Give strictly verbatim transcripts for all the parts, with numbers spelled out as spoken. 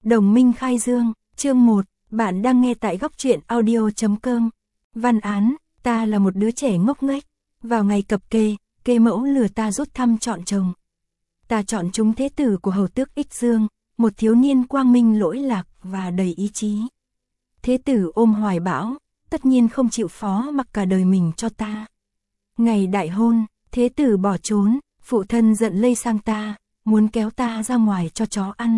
Đồng minh khai dương, chương một, bạn đang nghe tại góc truyện audio chấm com. Văn án, ta là một đứa trẻ ngốc nghếch. Vào ngày cập kê, kê mẫu lừa ta rút thăm chọn chồng. Ta chọn chúng thế tử của hầu tước Ích Dương, một thiếu niên quang minh lỗi lạc và đầy ý chí. Thế tử ôm hoài bão, tất nhiên không chịu phó mặc cả đời mình cho ta. Ngày đại hôn, thế tử bỏ trốn, phụ thân giận lây sang ta, muốn kéo ta ra ngoài cho chó ăn.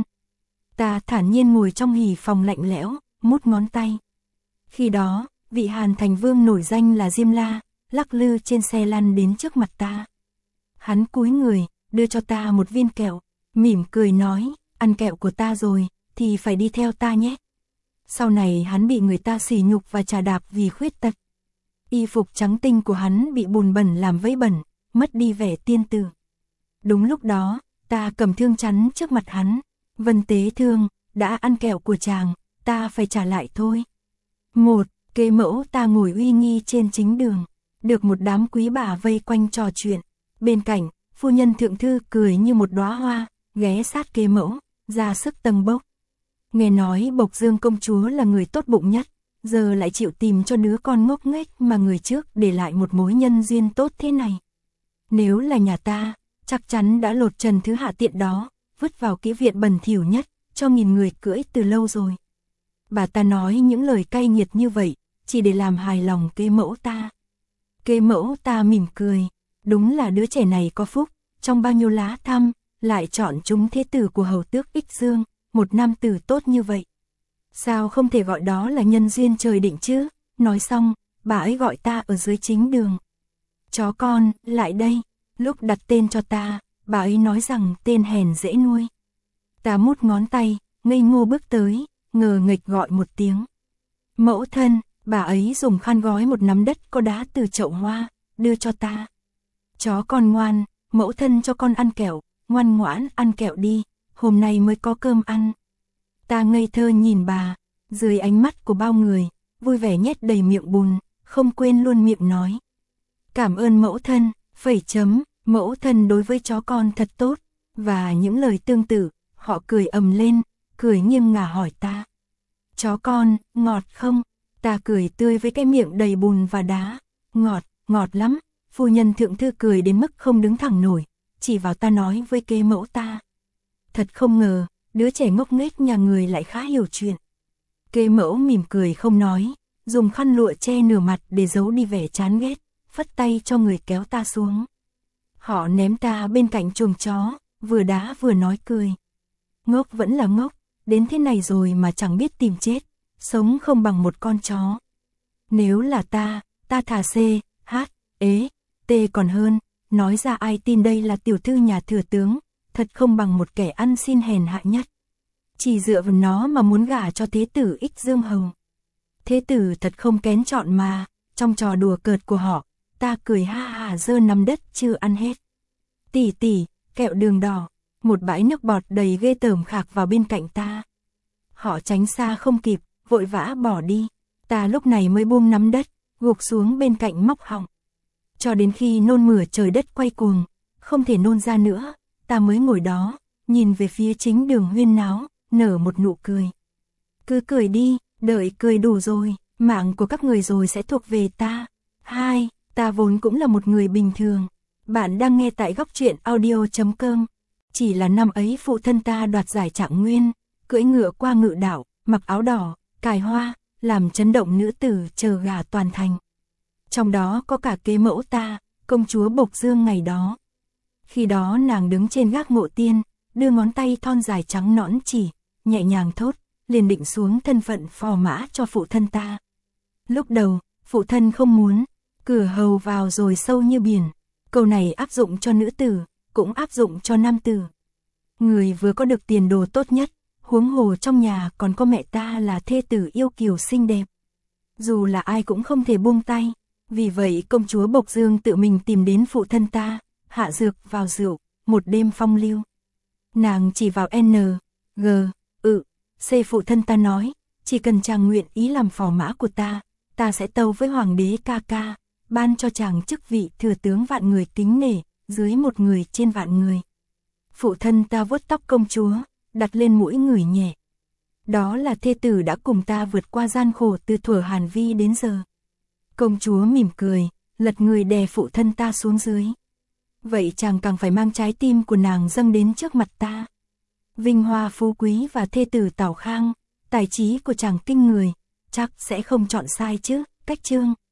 Ta thản nhiên ngồi trong hỉ phòng lạnh lẽo, mút ngón tay. Khi đó, vị Hàn Thành Vương nổi danh là Diêm La, lắc lư trên xe lăn đến trước mặt ta. Hắn cúi người, đưa cho ta một viên kẹo, mỉm cười nói, ăn kẹo của ta rồi, thì phải đi theo ta nhé. Sau này hắn bị người ta sỉ nhục và chà đạp vì khuyết tật. Y phục trắng tinh của hắn bị bùn bẩn làm vấy bẩn, mất đi vẻ tiên tử. Đúng lúc đó, ta cầm thương chắn trước mặt hắn. Vân Tế Thương, đã ăn kẹo của chàng, ta phải trả lại thôi. Một, kế mẫu ta ngồi uy nghi trên chính đường, được một đám quý bà vây quanh trò chuyện. Bên cạnh, phu nhân thượng thư cười như một đóa hoa, ghé sát kế mẫu, ra sức tâng bốc. Nghe nói Bộc Dương công chúa là người tốt bụng nhất, giờ lại chịu tìm cho đứa con ngốc nghếch mà người trước để lại một mối nhân duyên tốt thế này. Nếu là nhà ta, chắc chắn đã lột trần thứ hạ tiện đó, vứt vào kỹ viện bẩn thỉu nhất, cho nghìn người cưỡi từ lâu rồi. Bà ta nói những lời cay nghiệt như vậy, chỉ để làm hài lòng kế mẫu ta. Kế mẫu ta mỉm cười, đúng là đứa trẻ này có phúc, trong bao nhiêu lá thăm, lại chọn chúng thế tử của hầu tước Ích Dương, một nam tử tốt như vậy. Sao không thể gọi đó là nhân duyên trời định chứ? Nói xong, bà ấy gọi ta ở dưới chính đường. Chó con, lại đây. Lúc đặt tên cho ta, bà ấy nói rằng tên hèn dễ nuôi. Ta mút ngón tay, ngây ngô bước tới, ngờ nghịch gọi một tiếng. Mẫu thân, bà ấy dùng khăn gói một nắm đất có đá từ chậu hoa, đưa cho ta. Chó con ngoan, mẫu thân cho con ăn kẹo, ngoan ngoãn ăn kẹo đi, hôm nay mới có cơm ăn. Ta ngây thơ nhìn bà, dưới ánh mắt của bao người, vui vẻ nhét đầy miệng bùn, không quên luôn miệng nói. Cảm ơn mẫu thân, phẩy chấm, mẫu thân đối với chó con thật tốt, và những lời tương tự, họ cười ầm lên, cười nghiêng ngả hỏi ta. Chó con, ngọt không? Ta cười tươi với cái miệng đầy bùn và đá, ngọt, ngọt lắm. Phu nhân thượng thư cười đến mức không đứng thẳng nổi, chỉ vào ta nói với kế mẫu ta. Thật không ngờ, đứa trẻ ngốc nghếch nhà người lại khá hiểu chuyện. Kế mẫu mỉm cười không nói, dùng khăn lụa che nửa mặt để giấu đi vẻ chán ghét, phất tay cho người kéo ta xuống. Họ ném ta bên cạnh chuồng chó, vừa đá vừa nói cười. Ngốc vẫn là ngốc, đến thế này rồi mà chẳng biết tìm chết, sống không bằng một con chó. Nếu là ta, ta thà C, H, ế, T còn hơn, nói ra ai tin đây là tiểu thư nhà thừa tướng, thật không bằng một kẻ ăn xin hèn hạ nhất. Chỉ dựa vào nó mà muốn gả cho thế tử Ích Dương Hầu. Thế tử thật không kén chọn mà, trong trò đùa cợt của họ, ta cười ha hà giơ nắm đất chưa ăn hết. Tỷ tỷ, kẹo đường đỏ, một bãi nước bọt đầy ghê tởm khạc vào bên cạnh ta. Họ tránh xa không kịp, vội vã bỏ đi. Ta lúc này mới buông nắm đất, gục xuống bên cạnh móc họng. Cho đến khi nôn mửa trời đất quay cuồng, không thể nôn ra nữa, ta mới ngồi đó, nhìn về phía chính đường huyên náo, nở một nụ cười. Cứ cười đi, đợi cười đủ rồi, mạng của các người rồi sẽ thuộc về ta. Hai, ta vốn cũng là một người bình thường. Bạn đang nghe tại góc truyện audio chấm com. Chỉ là năm ấy phụ thân ta đoạt giải Trạng Nguyên, cưỡi ngựa qua ngự đảo, mặc áo đỏ, cài hoa, làm chấn động nữ tử chờ gà toàn thành. Trong đó có cả kế mẫu ta, công chúa Bộc Dương ngày đó. Khi đó nàng đứng trên gác Ngộ Tiên, đưa ngón tay thon dài trắng nõn chỉ, nhẹ nhàng thốt, liền định xuống thân phận phò mã cho phụ thân ta. Lúc đầu, phụ thân không muốn, cửa hầu vào rồi sâu như biển. Câu này áp dụng cho nữ tử, cũng áp dụng cho nam tử. Người vừa có được tiền đồ tốt nhất, huống hồ trong nhà còn có mẹ ta là thê tử yêu kiều xinh đẹp. Dù là ai cũng không thể buông tay, vì vậy công chúa Bộc Dương tự mình tìm đến phụ thân ta, hạ dược vào rượu, một đêm phong lưu. Nàng chỉ vào N, G, ự, C phụ thân ta nói, chỉ cần chàng nguyện ý làm phò mã của ta, ta sẽ tâu với hoàng đế ca ca, ban cho chàng chức vị thừa tướng vạn người kính nể, dưới một người trên vạn người. Phụ thân ta vuốt tóc công chúa, đặt lên mũi ngửi nhẹ. Đó là thê tử đã cùng ta vượt qua gian khổ từ thuở Hàn Vi đến giờ. Công chúa mỉm cười, lật người đè phụ thân ta xuống dưới. Vậy chàng càng phải mang trái tim của nàng dâng đến trước mặt ta. Vinh hoa phú quý và thê tử Tào Khang, tài trí của chàng kinh người, chắc sẽ không chọn sai chứ, Cách Trương.